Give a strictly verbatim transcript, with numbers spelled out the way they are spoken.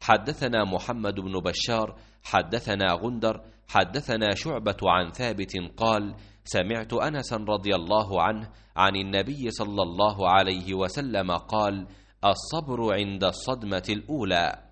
حدثنا محمد بن بشار حدثنا غندر حدثنا شعبة عن ثابت قال: سمعت أنسا رضي الله عنه عن النبي صلى الله عليه وسلم قال: الصبر عند الصدمة الأولى.